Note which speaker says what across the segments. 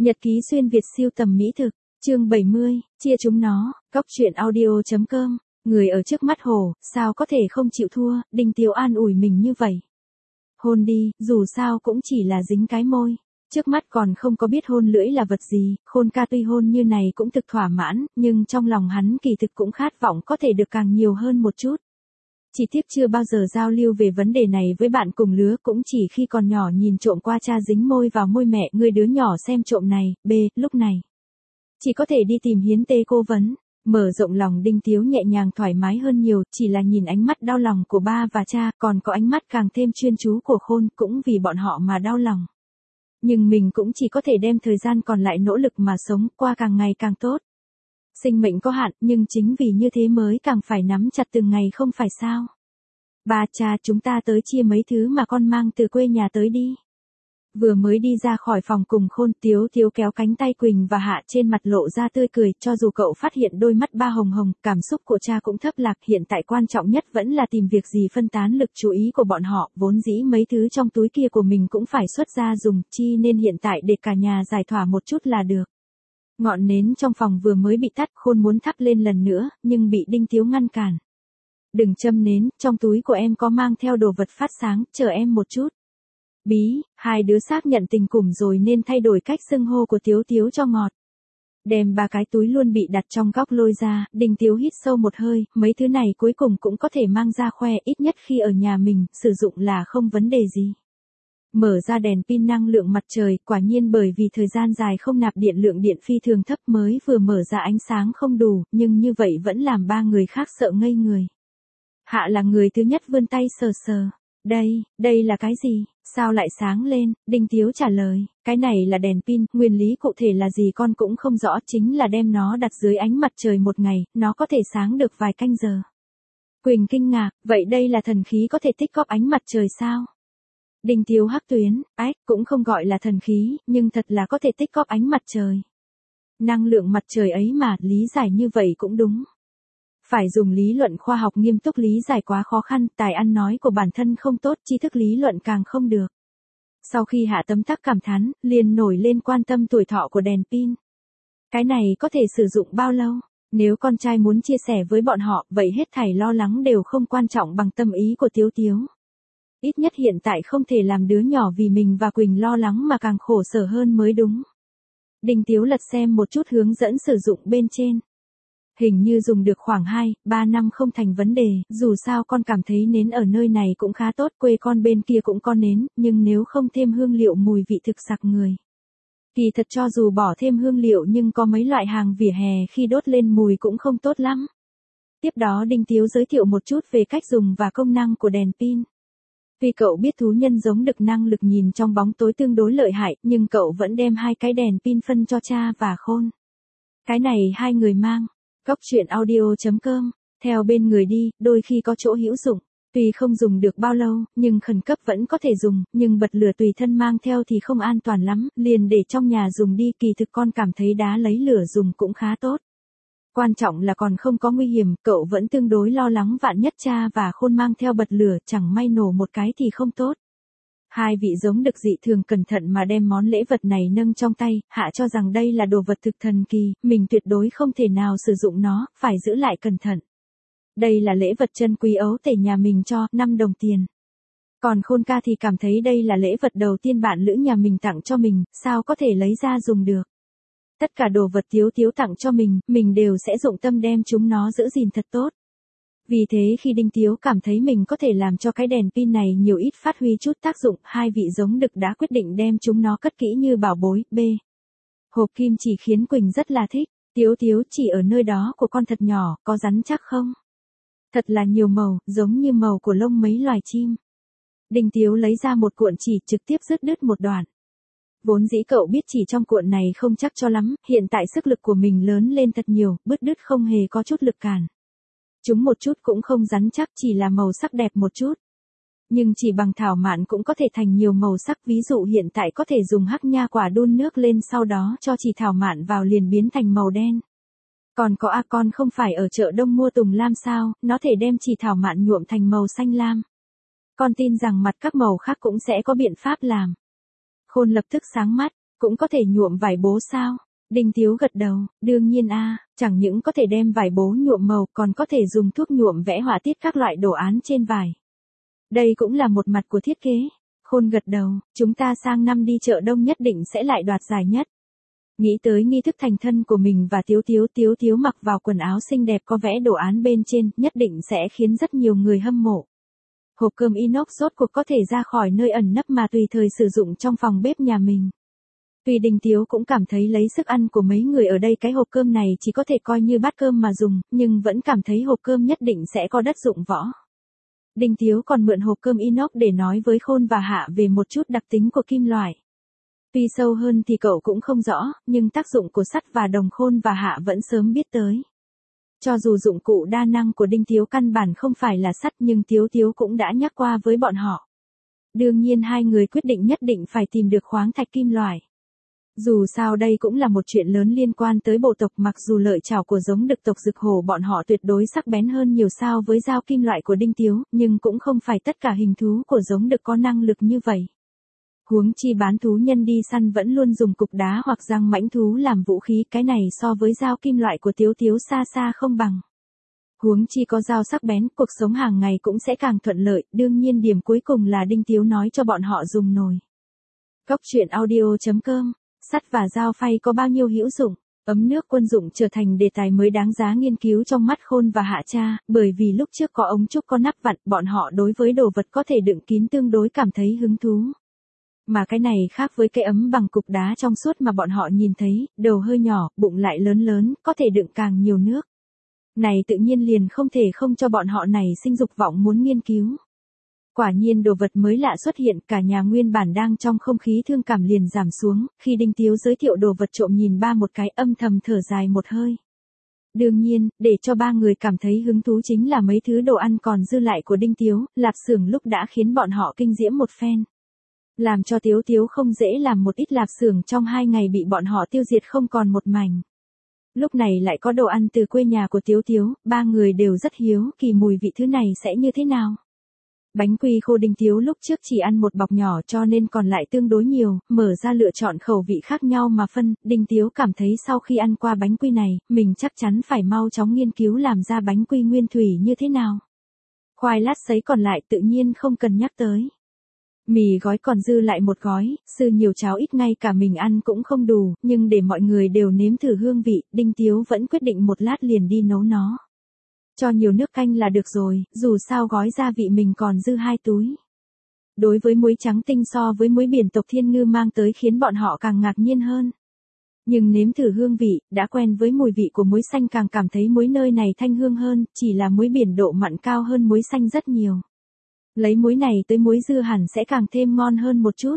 Speaker 1: Nhật ký xuyên Việt siêu tầm mỹ thực, chương 70, chia chúng nó, góc truyện audio.com, người ở trước mắt hồ, sao có thể không chịu thua, Đinh Tiếu an ủi mình như vậy. Hôn đi, dù sao cũng chỉ là dính cái môi. Trước mắt còn không có biết hôn lưỡi là vật gì, Khôn ca tuy hôn như này cũng thực thỏa mãn, nhưng trong lòng hắn kỳ thực cũng khát vọng có thể được càng nhiều hơn một chút. Chỉ tiếc chưa bao giờ giao lưu về vấn đề này với bạn cùng lứa, cũng chỉ khi còn nhỏ nhìn trộm qua cha dính môi vào môi mẹ người đứa nhỏ xem trộm này, lúc này. Chỉ có thể đi tìm Hiến Tê cố vấn, mở rộng lòng Đinh Tiếu nhẹ nhàng thoải mái hơn nhiều, chỉ là nhìn ánh mắt đau lòng của ba và cha, còn có ánh mắt càng thêm chuyên chú của Khôn, cũng vì bọn họ mà đau lòng. Nhưng mình cũng chỉ có thể đem thời gian còn lại nỗ lực mà sống qua càng ngày càng tốt. Sinh mệnh có hạn, nhưng chính vì như thế mới càng phải nắm chặt từng ngày không phải sao. Ba cha, chúng ta tới chia mấy thứ mà con mang từ quê nhà tới đi. Vừa mới đi ra khỏi phòng cùng Khôn, Tiếu kéo cánh tay Quỳnh và Hạ, trên mặt lộ ra tươi cười, cho dù cậu phát hiện đôi mắt ba hồng hồng, cảm xúc của cha cũng thấp lạc, hiện tại quan trọng nhất vẫn là tìm việc gì phân tán lực chú ý của bọn họ, vốn dĩ mấy thứ trong túi kia của mình cũng phải xuất ra dùng, chi nên hiện tại để cả nhà giải thỏa một chút là được. Ngọn nến trong phòng vừa mới bị tắt, Khôn muốn thắp lên lần nữa, nhưng bị Đinh Tiếu ngăn cản. Đừng châm nến, trong túi của em có mang theo đồ vật phát sáng, chờ em một chút. Bí, hai đứa xác nhận tình cùng rồi nên thay đổi cách xưng hô của Tiếu cho ngọt. Đem ba cái túi luôn bị đặt trong góc lôi ra, Đinh Tiếu hít sâu một hơi, mấy thứ này cuối cùng cũng có thể mang ra khoe, ít nhất khi ở nhà mình, sử dụng là không vấn đề gì. Mở ra đèn pin năng lượng mặt trời, quả nhiên bởi vì thời gian dài không nạp điện, lượng điện phi thường thấp, mới vừa mở ra ánh sáng không đủ, nhưng như vậy vẫn làm ba người khác sợ ngây người. Hạ là người thứ nhất vươn tay sờ. Đây là cái gì? Sao lại sáng lên? Đinh Tiếu trả lời, cái này là đèn pin, nguyên lý cụ thể là gì con cũng không rõ, chính là đem nó đặt dưới ánh mặt trời một ngày, nó có thể sáng được vài canh giờ. Quỳnh kinh ngạc, vậy đây là thần khí có thể tích góp ánh mặt trời sao? Đinh Tiếu hắc tuyến, cũng không gọi là thần khí, nhưng thật là có thể tích góp ánh mặt trời. Năng lượng mặt trời ấy mà, lý giải như vậy cũng đúng. Phải dùng lý luận khoa học nghiêm túc lý giải quá khó khăn, tài ăn nói của bản thân không tốt, tri thức lý luận càng không được. Sau khi Hạ tấm tắc cảm thán, liền nổi lên quan tâm tuổi thọ của đèn pin. Cái này có thể sử dụng bao lâu? Nếu con trai muốn chia sẻ với bọn họ, vậy hết thảy lo lắng đều không quan trọng bằng tâm ý của Tiếu. Ít nhất hiện tại không thể làm đứa nhỏ vì mình và Quỳnh lo lắng mà càng khổ sở hơn mới đúng. Đinh Tiếu lật xem một chút hướng dẫn sử dụng bên trên. Hình như dùng được khoảng 2-3 năm không thành vấn đề, dù sao con cảm thấy nến ở nơi này cũng khá tốt, quê con bên kia cũng có nến, nhưng nếu không thêm hương liệu mùi vị thực sặc người. Kỳ thật cho dù bỏ thêm hương liệu nhưng có mấy loại hàng vỉa hè khi đốt lên mùi cũng không tốt lắm. Tiếp đó Đinh Tiếu giới thiệu một chút về cách dùng và công năng của đèn pin. Tuy cậu biết thú nhân giống đực năng lực nhìn trong bóng tối tương đối lợi hại, nhưng cậu vẫn đem hai cái đèn pin phân cho cha và Khôn. Cái này hai người mang. Góc truyện audio.com, theo bên người đi, đôi khi có chỗ hữu dụng. Tuy không dùng được bao lâu, nhưng khẩn cấp vẫn có thể dùng, nhưng bật lửa tùy thân mang theo thì không an toàn lắm, liền để trong nhà dùng đi, kỳ thực con cảm thấy đá lấy lửa dùng cũng khá tốt. Quan trọng là còn không có nguy hiểm, cậu vẫn tương đối lo lắng vạn nhất cha và Khôn mang theo bật lửa, chẳng may nổ một cái thì không tốt. Hai vị giống đực dị thường cẩn thận mà đem món lễ vật này nâng trong tay, Hạ cho rằng đây là đồ vật thực thần kỳ, mình tuyệt đối không thể nào sử dụng nó, phải giữ lại cẩn thận. Đây là lễ vật chân quý ấu tể nhà mình cho, 5 đồng tiền. Còn Khôn ca thì cảm thấy đây là lễ vật đầu tiên bạn lữ nhà mình tặng cho mình, sao có thể lấy ra dùng được. Tất cả đồ vật Tiếu tặng cho mình đều sẽ dụng tâm đem chúng nó giữ gìn thật tốt. Vì thế khi Đinh Tiếu cảm thấy mình có thể làm cho cái đèn pin này nhiều ít phát huy chút tác dụng, hai vị giống đực đã quyết định đem chúng nó cất kỹ như bảo bối. Hộp kim chỉ khiến Quỳnh rất là thích. Tiếu chỉ ở nơi đó của con thật nhỏ, có rắn chắc không? Thật là nhiều màu, giống như màu của lông mấy loài chim. Đinh Tiếu lấy ra một cuộn chỉ, trực tiếp dứt đứt một đoạn. Vốn dĩ cậu biết chỉ trong cuộn này không chắc cho lắm, hiện tại sức lực của mình lớn lên thật nhiều, bứt đứt không hề có chút lực cản. Chúng một chút cũng không rắn chắc, chỉ là màu sắc đẹp một chút. Nhưng chỉ bằng thảo mạn cũng có thể thành nhiều màu sắc, ví dụ hiện tại có thể dùng hắc nha quả đun nước lên sau đó cho chỉ thảo mạn vào liền biến thành màu đen. Còn có con không phải ở chợ đông mua tùng lam sao, nó thể đem chỉ thảo mạn nhuộm thành màu xanh lam. Con tin rằng mặt các màu khác cũng sẽ có biện pháp làm. Khôn lập tức sáng mắt, Cũng có thể nhuộm vải bố sao? Đinh Tiếu gật đầu, đương nhiên chẳng những có thể đem vải bố nhuộm màu còn có thể dùng thuốc nhuộm vẽ họa tiết các loại đồ án trên vải. Đây cũng là một mặt của thiết kế. Khôn gật đầu, chúng ta sang năm đi chợ đông nhất định sẽ lại đoạt giải nhất. Nghĩ tới nghi thức thành thân của mình và Tiếu Tiếu mặc vào quần áo xinh đẹp có vẽ đồ án bên trên, nhất định sẽ khiến rất nhiều người hâm mộ. Hộp cơm inox rốt cuộc có thể ra khỏi nơi ẩn nấp mà tùy thời sử dụng trong phòng bếp nhà mình. Tuy Đinh Tiếu cũng cảm thấy lấy sức ăn của mấy người ở đây cái hộp cơm này chỉ có thể coi như bát cơm mà dùng, nhưng vẫn cảm thấy hộp cơm nhất định sẽ có đất dụng võ. Đinh Tiếu còn mượn hộp cơm inox để nói với Khôn và Hạ về một chút đặc tính của kim loại. Tuy sâu hơn thì cậu cũng không rõ, nhưng tác dụng của sắt và đồng Khôn và Hạ vẫn sớm biết tới. Cho dù dụng cụ đa năng của Đinh Tiếu căn bản không phải là sắt nhưng Tiếu cũng đã nhắc qua với bọn họ. Đương nhiên hai người quyết định nhất định phải tìm được khoáng thạch kim loại. Dù sao đây cũng là một chuyện lớn liên quan tới bộ tộc, mặc dù lợi chảo của giống đực tộc Dực Hổ bọn họ tuyệt đối sắc bén hơn nhiều so với dao kim loại của Đinh Tiếu, nhưng cũng không phải tất cả hình thú của giống đực có năng lực như vậy. Huống chi bán thú nhân đi săn vẫn luôn dùng cục đá hoặc răng mãnh thú làm vũ khí, cái này so với dao kim loại của Tiếu xa xa không bằng. Huống chi có dao sắc bén, cuộc sống hàng ngày cũng sẽ càng thuận lợi, đương nhiên điểm cuối cùng là Đinh Tiếu nói cho bọn họ dùng nồi. Cóc truyện audio.com. Sắt và dao phay có bao nhiêu hữu dụng? Ấm nước quân dụng trở thành đề tài mới đáng giá nghiên cứu trong mắt Khôn và Hạ cha, bởi vì lúc trước có ống trúc có nắp vặn, bọn họ đối với đồ vật có thể đựng kín tương đối cảm thấy hứng thú. Mà cái này khác với cái ấm bằng cục đá trong suốt mà bọn họ nhìn thấy, đầu hơi nhỏ, bụng lại lớn, có thể đựng càng nhiều nước. Này tự nhiên liền không thể không cho bọn họ này sinh dục vọng muốn nghiên cứu. Quả nhiên đồ vật mới lạ xuất hiện, cả nhà nguyên bản đang trong không khí thương cảm liền giảm xuống, khi Đinh Tiếu giới thiệu đồ vật trộm nhìn ba một cái âm thầm thở dài một hơi. Đương nhiên, để cho ba người cảm thấy hứng thú chính là mấy thứ đồ ăn còn dư lại của Đinh Tiếu, lạp xưởng lúc đã khiến bọn họ kinh diễm một phen. Làm cho Tiếu không dễ làm một ít lạp xưởng trong 2 ngày bị bọn họ tiêu diệt không còn một mảnh. Lúc này lại có đồ ăn từ quê nhà của Tiếu, ba người đều rất hiếu kỳ mùi vị thứ này sẽ như thế nào. Bánh quy khô Đinh Tiếu lúc trước chỉ ăn một bọc nhỏ cho nên còn lại tương đối nhiều, mở ra lựa chọn khẩu vị khác nhau mà phân, Đinh Tiếu cảm thấy sau khi ăn qua bánh quy này, mình chắc chắn phải mau chóng nghiên cứu làm ra bánh quy nguyên thủy như thế nào. Khoai lát sấy còn lại tự nhiên không cần nhắc tới. Mì gói còn dư lại một gói, sư nhiều cháo ít ngay cả mình ăn cũng không đủ, nhưng để mọi người đều nếm thử hương vị, Đinh Tiếu vẫn quyết định một lát liền đi nấu nó. Cho nhiều nước canh là được rồi, dù sao gói gia vị mình còn dư 2 túi. Đối với muối trắng tinh so với muối biển tộc Thiên Ngư mang tới khiến bọn họ càng ngạc nhiên hơn. Nhưng nếm thử hương vị, đã quen với mùi vị của muối xanh càng cảm thấy muối nơi này thanh hương hơn, chỉ là muối biển độ mặn cao hơn muối xanh rất nhiều. Lấy muối này tới muối dưa hẳn sẽ càng thêm ngon hơn một chút.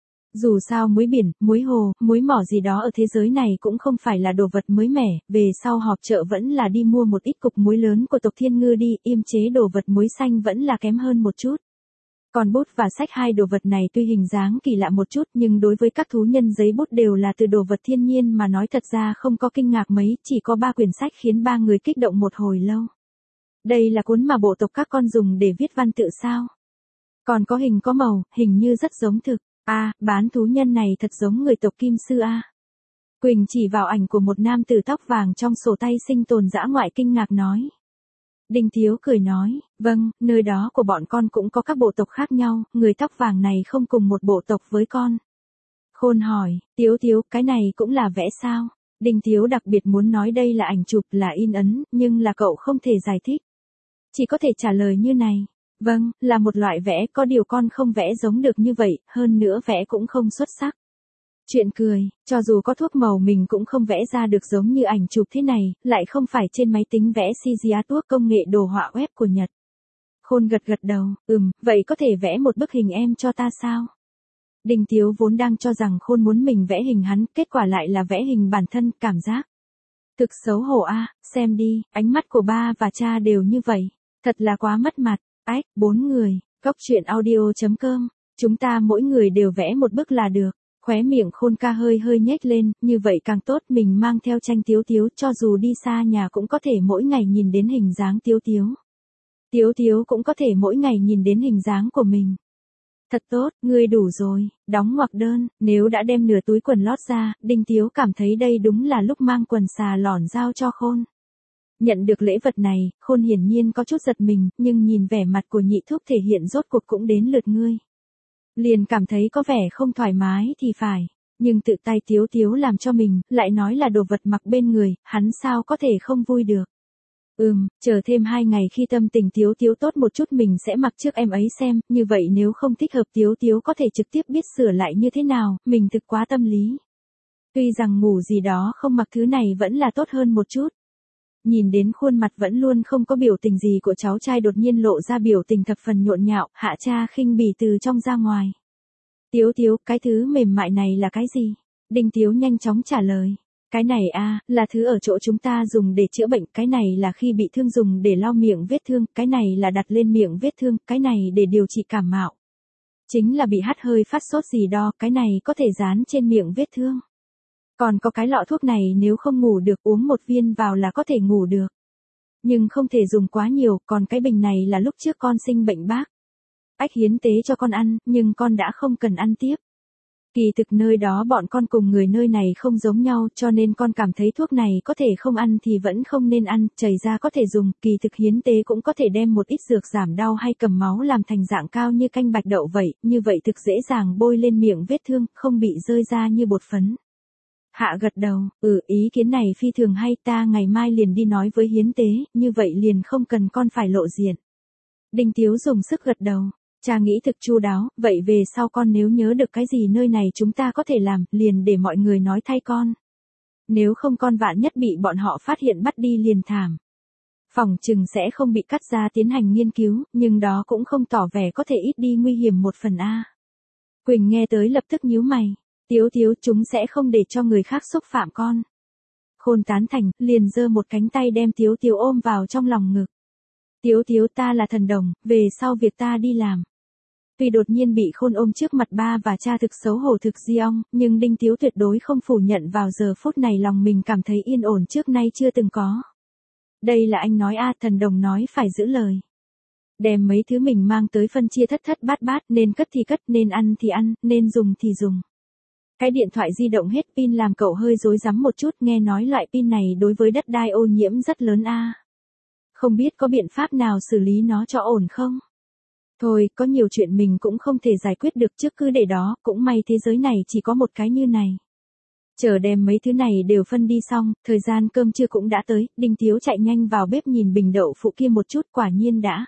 Speaker 1: Dù sao muối biển, muối hồ, muối mỏ gì đó ở thế giới này cũng không phải là đồ vật mới mẻ, về sau họp chợ vẫn là đi mua một ít cục muối lớn của tộc Thiên Ngư đi, yêm chế đồ vật muối xanh vẫn là kém hơn một chút. Còn bút và sách hai đồ vật này tuy hình dáng kỳ lạ một chút nhưng đối với các thú nhân giấy bút đều là từ đồ vật thiên nhiên mà nói thật ra không có kinh ngạc mấy, chỉ có 3 quyển sách khiến 3 người kích động một hồi lâu. Đây là cuốn mà bộ tộc các con dùng để viết văn tự sao? Còn có hình có màu, hình như rất giống thực. Bán thú nhân này thật giống người tộc Kim Sư a. Quỳnh chỉ vào ảnh của một nam tử tóc vàng trong sổ tay sinh tồn dã ngoại kinh ngạc nói. Đinh Tiếu cười nói, vâng, nơi đó của bọn con cũng có các bộ tộc khác nhau, người tóc vàng này không cùng một bộ tộc với con. Khôn hỏi, Tiếu, cái này cũng là vẽ sao? Đinh Tiếu đặc biệt muốn nói đây là ảnh chụp là in ấn, nhưng là cậu không thể giải thích. Chỉ có thể trả lời như này. Vâng, là một loại vẽ, có điều con không vẽ giống được như vậy, hơn nữa vẽ cũng không xuất sắc. Chuyện cười, cho dù có thuốc màu mình cũng không vẽ ra được giống như ảnh chụp thế này, lại không phải trên máy tính vẽ CGI tuốc công nghệ đồ họa web của Nhật. Khôn gật đầu, vậy có thể vẽ một bức hình em cho ta sao? Đinh Tiếu vốn đang cho rằng Khôn muốn mình vẽ hình hắn, kết quả lại là vẽ hình bản thân, cảm giác. Thực xấu hổ xem đi, ánh mắt của ba và cha đều như vậy, thật là quá mất mặt. 4 người, Cóc truyện audio.com, chúng ta mỗi người đều vẽ một bức là được. Khóe miệng Khôn ca hơi nhếch lên, như vậy càng tốt, mình mang theo tranh Tiếu cho dù đi xa nhà cũng có thể mỗi ngày nhìn đến hình dáng Tiếu cũng có thể mỗi ngày nhìn đến hình dáng của mình. Thật tốt, ngươi đủ rồi, đóng ngoặc đơn, nếu đã đem nửa túi quần lót ra, Đinh Tiếu cảm thấy đây đúng là lúc mang quần xà lỏn giao cho Khôn. Nhận được lễ vật này, Khôn hiển nhiên có chút giật mình, nhưng nhìn vẻ mặt của nhị thúc thể hiện rốt cuộc cũng đến lượt ngươi. Liền cảm thấy có vẻ không thoải mái thì phải, nhưng tự tay Tiếu Tiếu làm cho mình, lại nói là đồ vật mặc bên người, hắn sao có thể không vui được. Chờ thêm 2 ngày khi tâm tình Tiếu Tiếu tốt một chút mình sẽ mặc trước em ấy xem, như vậy nếu không thích hợp Tiếu Tiếu có thể trực tiếp biết sửa lại như thế nào, mình thực quá tâm lý. Tuy rằng ngủ gì đó không mặc thứ này vẫn là tốt hơn một chút. Nhìn đến khuôn mặt vẫn luôn không có biểu tình gì của cháu trai đột nhiên lộ ra biểu tình thập phần nhộn nhạo, Hạ Cha khinh bỉ từ trong ra ngoài. Tiếu Tiếu, cái thứ mềm mại này là cái gì? Đinh Tiếu nhanh chóng trả lời. Cái này là thứ ở chỗ chúng ta dùng để chữa bệnh, cái này là khi bị thương dùng để lau miệng vết thương, cái này là đặt lên miệng vết thương, cái này để điều trị cảm mạo. Chính là bị hắt hơi phát sốt gì đó, cái này có thể dán trên miệng vết thương. Còn có cái lọ thuốc này nếu không ngủ được uống 1 viên vào là có thể ngủ được. Nhưng không thể dùng quá nhiều, còn cái bình này là lúc trước con sinh bệnh bác. Ách hiến tế cho con ăn, nhưng con đã không cần ăn tiếp. Kỳ thực nơi đó bọn con cùng người nơi này không giống nhau cho nên con cảm thấy thuốc này có thể không ăn thì vẫn không nên ăn, chảy ra có thể dùng, kỳ thực hiến tế cũng có thể đem một ít dược giảm đau hay cầm máu làm thành dạng cao như canh bạch đậu vậy, như vậy thực dễ dàng bôi lên miệng vết thương, không bị rơi ra như bột phấn. Hạ gật đầu, ý kiến này phi thường hay, ta ngày mai liền đi nói với hiến tế, như vậy liền không cần con phải lộ diện. Đinh Tiếu dùng sức gật đầu. Cha nghĩ thực chu đáo, vậy về sau con nếu nhớ được cái gì nơi này chúng ta có thể làm, liền để mọi người nói thay con. Nếu không con vạn nhất bị bọn họ phát hiện bắt đi liền thảm. Phòng chừng sẽ không bị cắt ra tiến hành nghiên cứu, nhưng đó cũng không tỏ vẻ có thể ít đi nguy hiểm một phần a. Quỳnh nghe tới lập tức nhíu mày. Tiếu Tiếu, chúng sẽ không để cho người khác xúc phạm con. Khôn tán thành, liền giơ một cánh tay đem Tiếu Tiếu ôm vào trong lòng ngực. Tiếu Tiếu, ta là thần đồng, về sau việc ta đi làm. Tuy đột nhiên bị Khôn ôm trước mặt ba và cha thực xấu hổ thực di ong, nhưng Đinh Tiếu tuyệt đối không phủ nhận vào giờ phút này lòng mình cảm thấy yên ổn trước nay chưa từng có. Đây là anh nói thần đồng nói phải giữ lời. Đem mấy thứ mình mang tới phân chia thất thất bát bát, nên cất thì cất, nên ăn thì ăn, nên dùng thì dùng. Cái điện thoại di động hết pin làm cậu hơi rối rắm một chút, nghe nói loại pin này đối với đất đai ô nhiễm rất lớn Không biết có biện pháp nào xử lý nó cho ổn không? Thôi, có nhiều chuyện mình cũng không thể giải quyết được trước cứ để đó, cũng may thế giới này chỉ có một cái như này. Chờ đem mấy thứ này đều phân đi xong, thời gian cơm trưa cũng đã tới, Đinh Tiếu chạy nhanh vào bếp nhìn bình đậu phụ kia một chút, quả nhiên đã.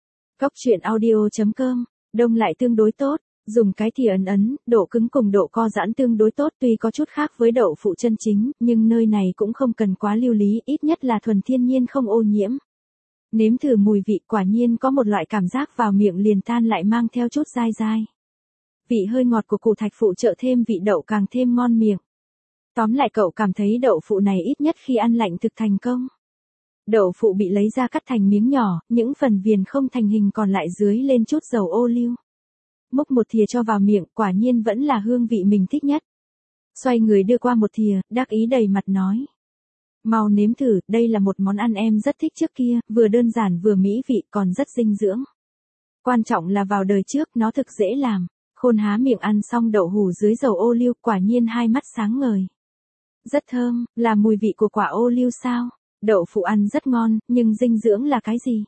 Speaker 1: Coctruyện.audio.com, đông lại tương đối tốt, dùng cái thìa ấn, độ cứng cùng độ co giãn tương đối tốt tuy có chút khác với đậu phụ chân chính, nhưng nơi này cũng không cần quá lưu lý, ít nhất là thuần thiên nhiên không ô nhiễm. Nếm thử mùi vị quả nhiên có một loại cảm giác vào miệng liền tan lại mang theo chút dai dai. Vị hơi ngọt của củ thạch phụ trợ thêm vị đậu càng thêm ngon miệng. Tóm lại cậu cảm thấy đậu phụ này ít nhất khi ăn lạnh thực thành công. Đậu phụ bị lấy ra cắt thành miếng nhỏ, những phần viền không thành hình còn lại dưới lên chút dầu ô liu. Múc một thìa cho vào miệng, quả nhiên vẫn là hương vị mình thích nhất. Xoay người đưa qua một thìa, đắc ý đầy mặt nói. Mau nếm thử, đây là một món ăn em rất thích trước kia, vừa đơn giản vừa mỹ vị còn rất dinh dưỡng. Quan trọng là vào đời trước nó thực dễ làm. Khôn há miệng ăn xong đậu hủ dưới dầu ô liu, quả nhiên hai mắt sáng ngời. Rất thơm, là mùi vị của quả ô liu sao? Đậu phụ ăn rất ngon, nhưng dinh dưỡng là cái gì?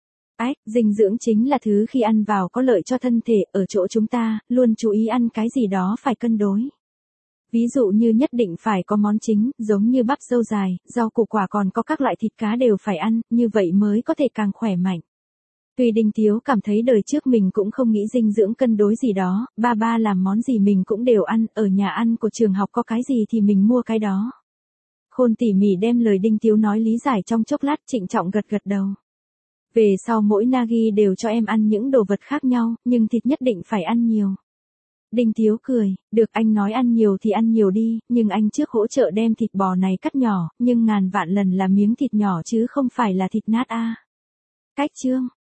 Speaker 1: Dinh dưỡng chính là thứ khi ăn vào có lợi cho thân thể, ở chỗ chúng ta, luôn chú ý ăn cái gì đó phải cân đối. Ví dụ như nhất định phải có món chính, giống như bắp dâu dài, rau củ quả còn có các loại thịt cá đều phải ăn, như vậy mới có thể càng khỏe mạnh. Tuy Đinh Tiếu cảm thấy đời trước mình cũng không nghĩ dinh dưỡng cân đối gì đó, ba làm món gì mình cũng đều ăn, ở nhà ăn của trường học có cái gì thì mình mua cái đó. Khôn tỉ mỉ đem lời Đinh Tiếu nói lý giải trong chốc lát, trịnh trọng gật gật đầu. Về sau mỗi Nagi đều cho em ăn những đồ vật khác nhau, nhưng thịt nhất định phải ăn nhiều. Đinh Tiếu cười, được anh nói ăn nhiều thì ăn nhiều đi, nhưng anh trước hỗ trợ đem thịt bò này cắt nhỏ, nhưng ngàn vạn lần là miếng thịt nhỏ chứ không phải là thịt nát Cách chương